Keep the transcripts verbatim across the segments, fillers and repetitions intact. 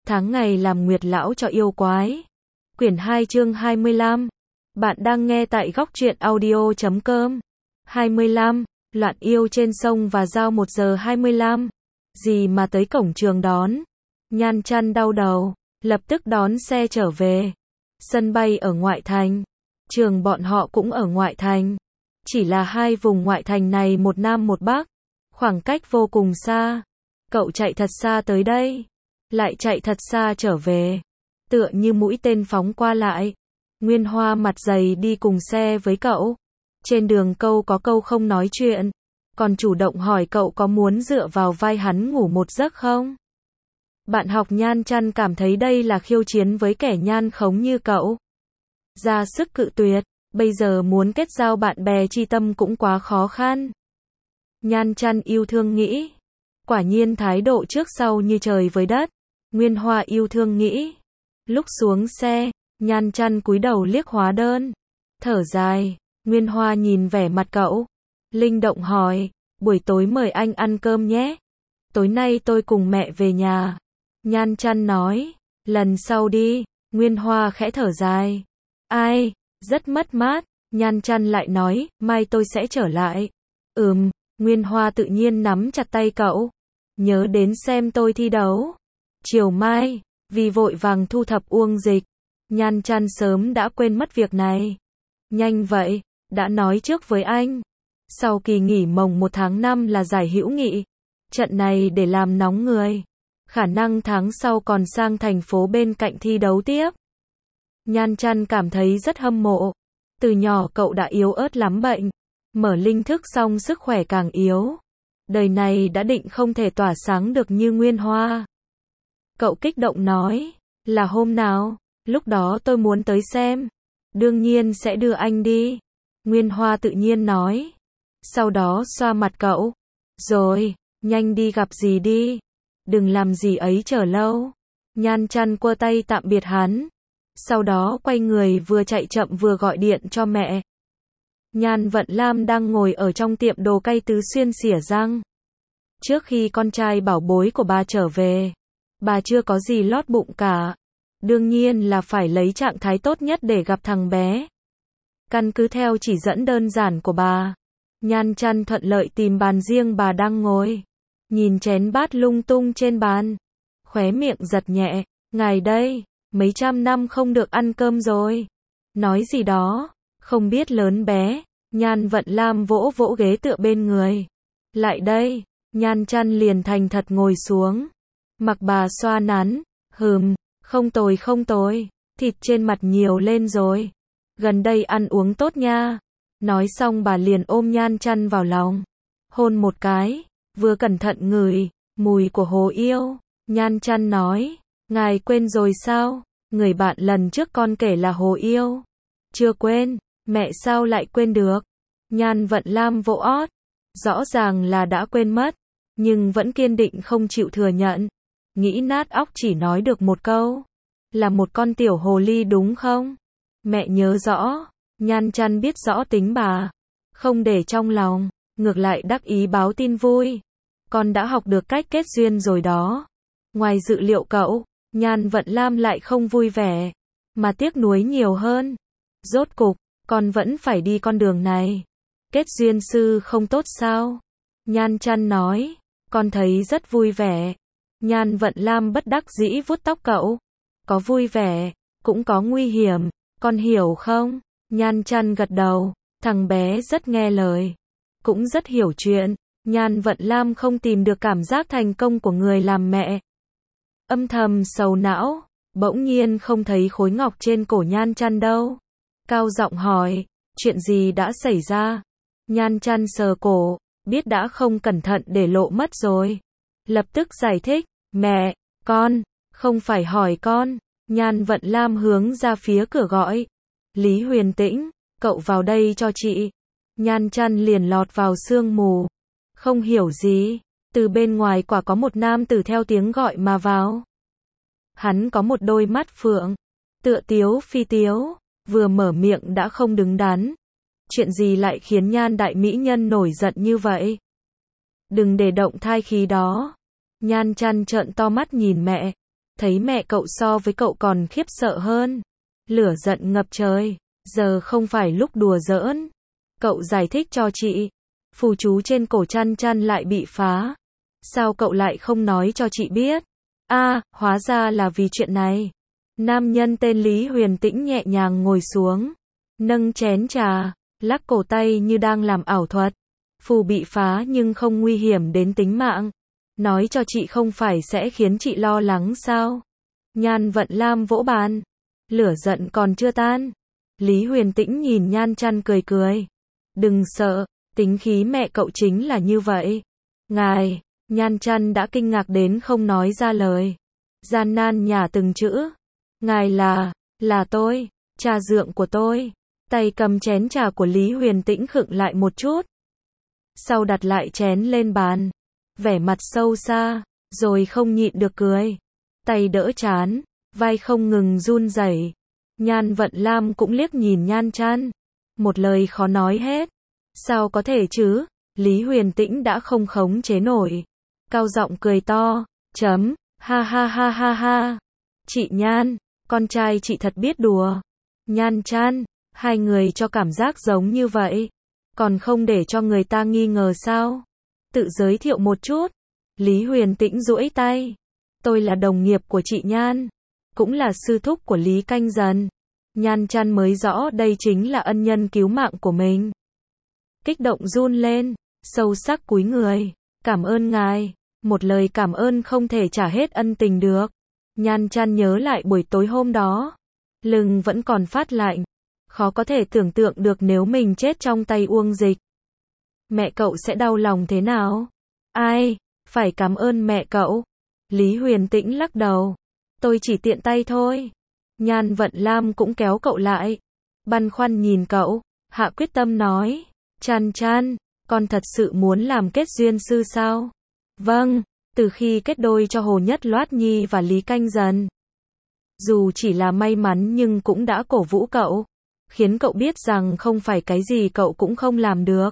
Tháng ngày làm nguyệt lão cho yêu quái. Quyển hai chương hai mươi lăm. Bạn đang nghe tại góc truyện audio chấm com. hai mươi lăm. Loạn yêu trên sông và giao một giờ hai mươi lăm. Gì mà tới cổng trường đón. Nhan chăn đau đầu, lập tức đón xe trở về. Sân bay ở ngoại thành. Trường bọn họ cũng ở ngoại thành. Chỉ là hai vùng ngoại thành này một nam một bắc. Khoảng cách vô cùng xa. Cậu chạy thật xa tới đây. Lại chạy thật xa trở về. Tựa như mũi tên phóng qua lại. Nguyên Hoa mặt dày đi cùng xe với cậu. Trên đường câu có câu không nói chuyện. Còn chủ động hỏi cậu có muốn dựa vào vai hắn ngủ một giấc không? Bạn học Nhan chăn cảm thấy đây là khiêu chiến với kẻ nhan khống như cậu. Ra sức cự tuyệt, bây giờ muốn kết giao bạn bè tri tâm cũng quá khó khăn. Nhan chăn yêu thương nghĩ. Quả nhiên thái độ trước sau như trời với đất. Nguyên Hoa yêu thương nghĩ. Lúc xuống xe, Nhan chăn cúi đầu liếc hóa đơn. Thở dài, Nguyên Hoa nhìn vẻ mặt cậu. Linh động hỏi, buổi tối mời anh ăn cơm nhé. Tối nay tôi cùng mẹ về nhà. Nhan chăn nói, lần sau đi. Nguyên Hoa khẽ thở dài. Ai, rất mất mát. Nhan chăn lại nói, mai tôi sẽ trở lại. Ừm, Nguyên Hoa tự nhiên nắm chặt tay cậu. Nhớ đến xem tôi thi đấu. Chiều mai, vì vội vàng thu thập Uông Dịch, Nhan chăn sớm đã quên mất việc này. Nhanh vậy, đã nói trước với anh. Sau kỳ nghỉ mồng một tháng năm là giải hữu nghị. Trận này để làm nóng người. Khả năng tháng sau còn sang thành phố bên cạnh thi đấu tiếp. Nhan chăn cảm thấy rất hâm mộ. Từ nhỏ cậu đã yếu ớt lắm bệnh. Mở linh thức xong sức khỏe càng yếu. Đời này đã định không thể tỏa sáng được như Nguyên Hoa. Cậu kích động nói, là hôm nào, lúc đó tôi muốn tới xem. Đương nhiên sẽ đưa anh đi. Nguyên Hoa tự nhiên nói. Sau đó xoa mặt cậu. Rồi, nhanh đi gặp dì đi. Đừng làm gì ấy chờ lâu. Nhan chăn quơ tay tạm biệt hắn. Sau đó quay người vừa chạy chậm vừa gọi điện cho mẹ. Nhan Vận Lam đang ngồi ở trong tiệm đồ cay Tứ Xuyên xỉa răng. Trước khi con trai bảo bối của bà trở về, bà chưa có gì lót bụng cả. Đương nhiên là phải lấy trạng thái tốt nhất để gặp thằng bé. Căn cứ theo chỉ dẫn đơn giản của bà, Nhan chăn thuận lợi tìm bàn riêng bà đang ngồi. Nhìn chén bát lung tung trên bàn. Khóe miệng giật nhẹ. Ngài đây, mấy trăm năm không được ăn cơm rồi. Nói gì đó, không biết lớn bé. Nhan Vận Lam vỗ vỗ ghế tựa bên người. Lại đây, Nhan chăn liền thành thật ngồi xuống. Mặc bà xoa nắn. Hừm, không tồi không tồi. Thịt trên mặt nhiều lên rồi. Gần đây ăn uống tốt nha. Nói xong bà liền ôm Nhan chăn vào lòng. Hôn một cái. Vừa cẩn thận ngửi mùi của hồ yêu. Nhan chăn nói, ngài quên rồi sao? Người bạn lần trước con kể là hồ yêu. Chưa quên, mẹ sao lại quên được? Nhan Vận Lam vỗ ót. Rõ ràng là đã quên mất, nhưng vẫn kiên định không chịu thừa nhận. Nghĩ nát óc chỉ nói được một câu. Là một con tiểu hồ ly đúng không? Mẹ nhớ rõ. Nhan chăn biết rõ tính bà. Không để trong lòng, ngược lại đắc ý báo tin vui. Con đã học được cách kết duyên rồi đó. Ngoài dự liệu cậu, Nhan Vận Lam lại không vui vẻ, mà tiếc nuối nhiều hơn. Rốt cục, con vẫn phải đi con đường này. Kết duyên sư không tốt sao? Nhan chăn nói, con thấy rất vui vẻ. Nhan Vận Lam bất đắc dĩ vuốt tóc cậu. Có vui vẻ, cũng có nguy hiểm, con hiểu không? Nhan chăn gật đầu, thằng bé rất nghe lời, cũng rất hiểu chuyện. Nhan Vận Lam không tìm được cảm giác thành công của người làm mẹ. Âm thầm sầu não, bỗng nhiên không thấy khối ngọc trên cổ Nhan chăn đâu. Cao giọng hỏi, chuyện gì đã xảy ra? Nhan chăn sờ cổ, biết đã không cẩn thận để lộ mất rồi. Lập tức giải thích, mẹ, con, không phải hỏi con. Nhan Vận Lam hướng ra phía cửa gọi. Lý Huyền Tĩnh, cậu vào đây cho chị. Nhan chăn liền lọt vào sương mù. Không hiểu gì, từ bên ngoài quả có một nam tử theo tiếng gọi mà vào. Hắn có một đôi mắt phượng, tựa tiếu phi tiếu, vừa mở miệng đã không đứng đắn. Chuyện gì lại khiến Nhan đại mỹ nhân nổi giận như vậy? Đừng để động thai khí đó. Nhan chăn trợn to mắt nhìn mẹ. thấy mẹ cậu so với cậu còn khiếp sợ hơn. Lửa giận ngập trời, giờ không phải lúc đùa giỡn. Cậu giải thích cho chị, phù chú trên cổ Chăn Chăn lại bị phá. Sao cậu lại không nói cho chị biết? À, hóa ra là vì chuyện này. Nam nhân tên Lý Huyền Tĩnh nhẹ nhàng ngồi xuống, nâng chén trà, lắc cổ tay như đang làm ảo thuật. Phù bị phá nhưng không nguy hiểm đến tính mạng. Nói cho chị không phải sẽ khiến chị lo lắng sao? Nhan Vận Lam vỗ bàn. Lửa giận còn chưa tan. Lý Huyền Tĩnh nhìn Nhan Chăn cười cười. Đừng sợ, tính khí mẹ cậu chính là như vậy. Ngài, Nhan Chăn đã kinh ngạc đến không nói ra lời. Gian nan nhả từng chữ. Ngài là, là tôi, cha dượng của tôi. Tay cầm chén trà của Lý Huyền Tĩnh khựng lại một chút. Sau đặt lại chén lên bàn. Vẻ mặt sâu xa, rồi không nhịn được cười. Tay đỡ chán, vai không ngừng run rẩy. Nhan Vận Lam cũng liếc nhìn Nhan Chăn. Một lời khó nói hết. Sao có thể chứ? Lý Huyền Tĩnh đã không khống chế nổi. Cao giọng cười to, chấm, ha ha ha ha ha. Chị Nhan, con trai chị thật biết đùa. Nhan Chăn, hai người cho cảm giác giống như vậy. Còn không để cho người ta nghi ngờ sao? Tự giới thiệu một chút. Lý Huyền Tĩnh duỗi tay. Tôi là đồng nghiệp của chị Nhan. Cũng là sư thúc của Lý Canh Dần. Nhan Chăn mới rõ đây chính là ân nhân cứu mạng của mình. Kích động run lên, sâu sắc cúi người. Cảm ơn ngài. Một lời cảm ơn không thể trả hết ân tình được. Nhan Chăn nhớ lại buổi tối hôm đó. Lưng vẫn còn phát lạnh. Khó có thể tưởng tượng được nếu mình chết trong tay Uông Dịch. Mẹ cậu sẽ đau lòng thế nào? Ai? Phải cảm ơn mẹ cậu. Lý Huyền Tĩnh lắc đầu. Tôi chỉ tiện tay thôi. Nhan Vận Lam cũng kéo cậu lại. Băn khoăn nhìn cậu, hạ quyết tâm nói. Chăn Chăn, con thật sự muốn làm kết duyên sư sao? Vâng, từ khi kết đôi cho Hồ Nhất Loát Nhi và Lý Canh Dần. Dù chỉ là may mắn nhưng cũng đã cổ vũ cậu. Khiến cậu biết rằng không phải cái gì cậu cũng không làm được.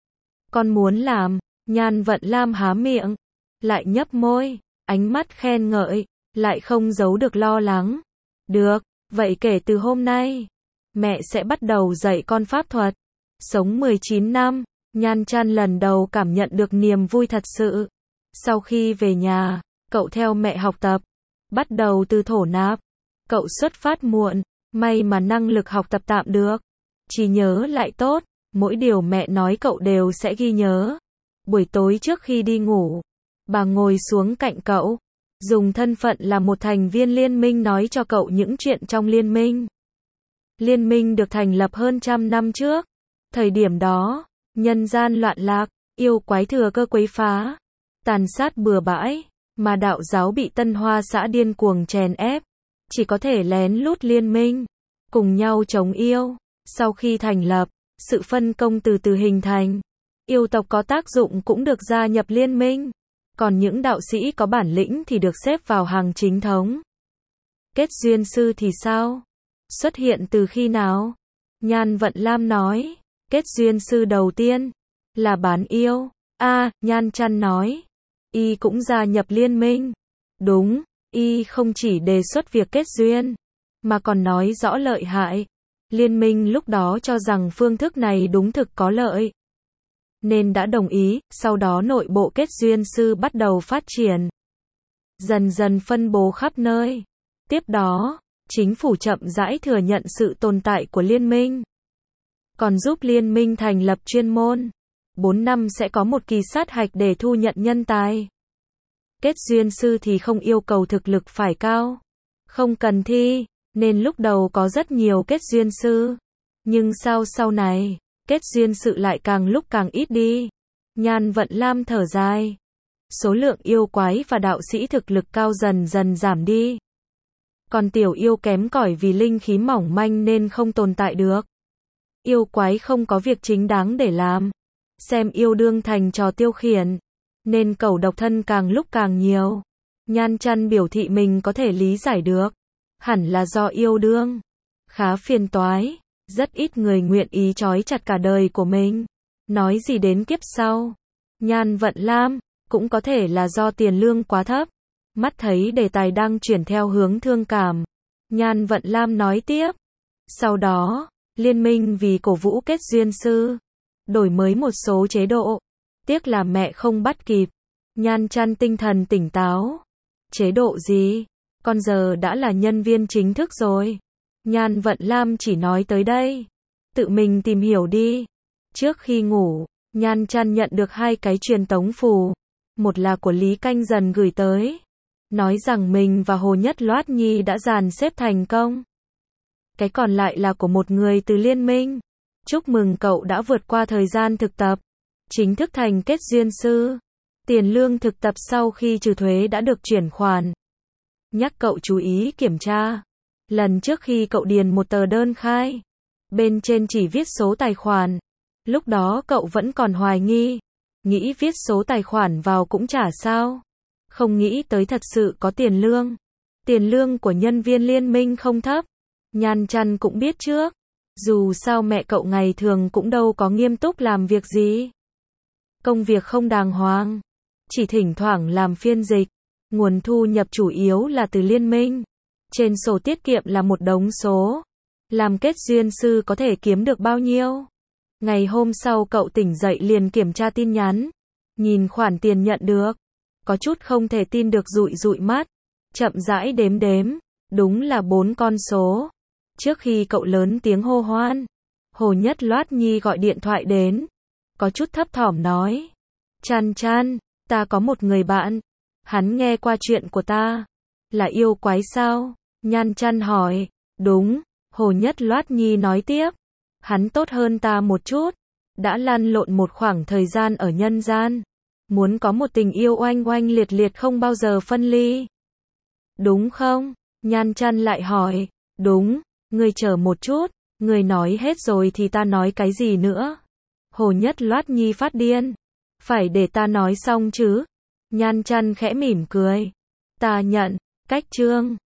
Con muốn làm. Nhan Vận Lam há miệng, lại nhấp môi, ánh mắt khen ngợi, lại không giấu được lo lắng. Được, vậy kể từ hôm nay, mẹ sẽ bắt đầu dạy con pháp thuật. Sống mười chín năm, Nhan Chăn lần đầu cảm nhận được niềm vui thật sự. Sau khi về nhà, cậu theo mẹ học tập, bắt đầu từ thổ nạp. Cậu xuất phát muộn, may mà năng lực học tập tạm được. Chỉ nhớ lại tốt, mỗi điều mẹ nói cậu đều sẽ ghi nhớ. Buổi tối trước khi đi ngủ, bà ngồi xuống cạnh cậu, dùng thân phận là một thành viên liên minh nói cho cậu những chuyện trong liên minh. Liên minh được thành lập hơn trăm năm trước. Thời điểm đó, nhân gian loạn lạc, yêu quái thừa cơ quấy phá, tàn sát bừa bãi, mà đạo giáo bị Tân Hoa xã điên cuồng chèn ép, chỉ có thể lén lút liên minh, cùng nhau chống yêu. Sau khi thành lập, sự phân công từ từ hình thành. Yêu tộc có tác dụng cũng được gia nhập liên minh, còn những đạo sĩ có bản lĩnh thì được xếp vào hàng chính thống. Kết duyên sư thì sao? Xuất hiện từ khi nào? Nhan Vận Lam nói, kết duyên sư đầu tiên là bán yêu. A, à, Nhan Chăn nói, y cũng gia nhập liên minh. Đúng, y không chỉ đề xuất việc kết duyên, mà còn nói rõ lợi hại. Liên minh lúc đó cho rằng phương thức này đúng thực có lợi, nên đã đồng ý. Sau đó nội bộ kết duyên sư bắt đầu phát triển, dần dần phân bố khắp nơi. Tiếp đó, chính phủ chậm rãi thừa nhận sự tồn tại của liên minh, còn giúp liên minh thành lập chuyên môn. bốn năm sẽ có một kỳ sát hạch để thu nhận nhân tài. Kết duyên sư thì không yêu cầu thực lực phải cao, không cần thi, nên lúc đầu có rất nhiều kết duyên sư. Nhưng sao sau này, kết duyên sự lại càng lúc càng ít đi. Nhan Vận Lam thở dài. Số lượng yêu quái và đạo sĩ thực lực cao dần dần giảm đi. Còn tiểu yêu kém cỏi vì linh khí mỏng manh nên không tồn tại được. Yêu quái không có việc chính đáng để làm, xem yêu đương thành trò tiêu khiển, nên cẩu độc thân càng lúc càng nhiều. Nhan Chăn biểu thị mình có thể lý giải được, hẳn là do yêu đương khá phiền toái, rất ít người nguyện ý trói chặt cả đời của mình. Nói gì đến kiếp sau? Nhan Vận Lam, cũng có thể là do tiền lương quá thấp. Mắt thấy đề tài đang chuyển theo hướng thương cảm, Nhan Vận Lam nói tiếp. Sau đó, liên minh vì cổ vũ kết duyên sư, đổi mới một số chế độ. Tiếc là mẹ không bắt kịp. Nhan Chăn tinh thần tỉnh táo. Chế độ gì? Con giờ đã là nhân viên chính thức rồi. Nhan Vận Lam chỉ nói tới đây. Tự mình tìm hiểu đi. Trước khi ngủ, Nhan Chăn nhận được hai cái truyền tống phù. Một là của Lý Canh Dần gửi tới, nói rằng mình và Hồ Nhất Loát Nhi đã dàn xếp thành công. Cái còn lại là của một người từ liên minh. Chúc mừng cậu đã vượt qua thời gian thực tập, chính thức thành kết duyên sư. Tiền lương thực tập sau khi trừ thuế đã được chuyển khoản. Nhắc cậu chú ý kiểm tra. Lần trước khi cậu điền một tờ đơn khai, bên trên chỉ viết số tài khoản. Lúc đó cậu vẫn còn hoài nghi, nghĩ viết số tài khoản vào cũng chả sao. Không nghĩ tới thật sự có tiền lương. Tiền lương của nhân viên liên minh không thấp. Nhan Chăn cũng biết trước. Dù sao mẹ cậu ngày thường cũng đâu có nghiêm túc làm việc gì. Công việc không đàng hoàng. Chỉ thỉnh thoảng làm phiên dịch. Nguồn thu nhập chủ yếu là từ liên minh. Trên sổ tiết kiệm là một đống số. Làm kết duyên sư có thể kiếm được bao nhiêu? Ngày hôm sau cậu tỉnh dậy liền kiểm tra tin nhắn. Nhìn khoản tiền nhận được. Có chút không thể tin được, dụi dụi mắt. Chậm rãi đếm đếm. Đúng là bốn con số. Trước khi cậu lớn tiếng hô hoan, Hồ Nhất Loát Nhi gọi điện thoại đến. Có chút thấp thỏm nói. Chăn Chăn, ta có một người bạn. Hắn nghe qua chuyện của ta. Là yêu quái sao? Nhan Chăn hỏi. Đúng, Hồ Nhất Loát Nhi nói tiếp. Hắn tốt hơn ta một chút. Đã lăn lộn một khoảng thời gian ở nhân gian. Muốn có một tình yêu oanh oanh liệt liệt không bao giờ phân ly. Đúng không? Nhan Chăn lại hỏi. Đúng, ngươi chờ một chút. Ngươi nói hết rồi thì ta nói cái gì nữa? Hồ Nhất Loát Nhi phát điên. Phải để ta nói xong chứ? Nhan Chăn khẽ mỉm cười. Ta nhận. Cách chương